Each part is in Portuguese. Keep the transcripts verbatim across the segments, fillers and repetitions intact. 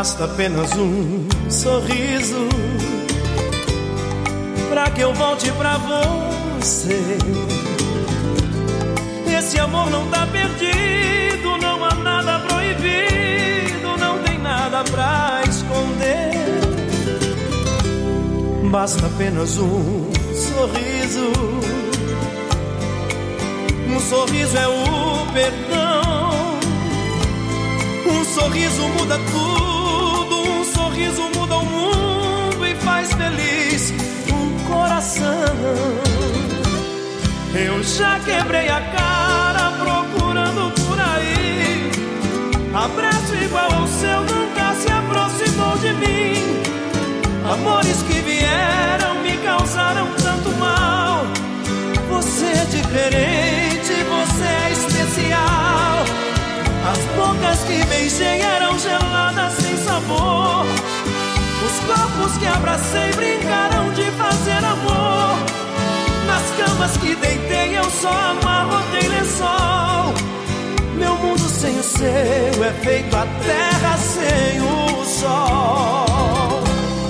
Basta apenas um sorriso pra que eu volte pra você. Esse amor não tá perdido, não há nada proibido, não tem nada pra esconder. Basta apenas um sorriso. Um sorriso é o perdão. Um sorriso muda tudo. Um sorriso muda o mundo e faz feliz um coração. Eu já quebrei a cara procurando por aí abraço igual ao seu, nunca se aproximou de mim. Amores que vieram me causaram tanto mal. Você é diferente, você é especial. As bocas que beijei eram geladas sem sabor. Os corpos que abracei brincaram de fazer amor. Nas camas que deitei eu só amarrotei lençol. Meu mundo sem o seu é feito a terra sem o sol.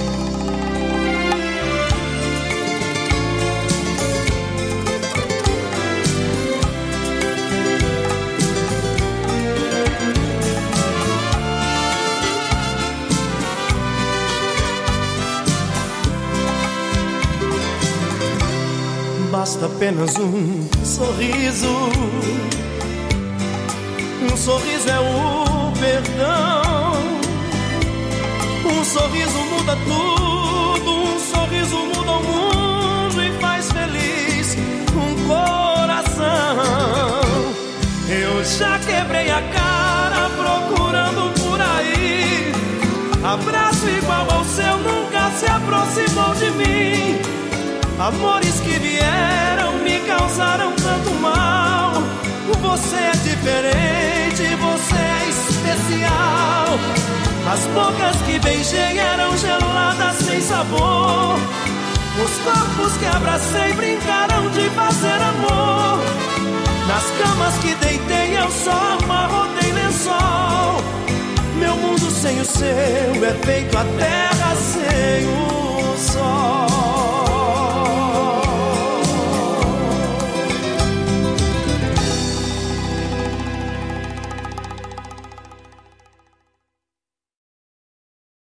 Basta apenas um sorriso. Um sorriso é o perdão. Um sorriso muda tudo. Um sorriso muda o mundo e faz feliz um coração. Eu já quebrei a cara procurando por aí abraço igual ao seu, nunca se aproximou de mim. Amores que vieram me causaram tanto mal. Você é diferente, você é especial. As bocas que beijei eram geladas sem sabor. Os corpos que abracei brincaram de fazer amor. Nas camas que deitei eu só amarrotei lençol. Meu mundo sem o seu é feito a terra sem o sol.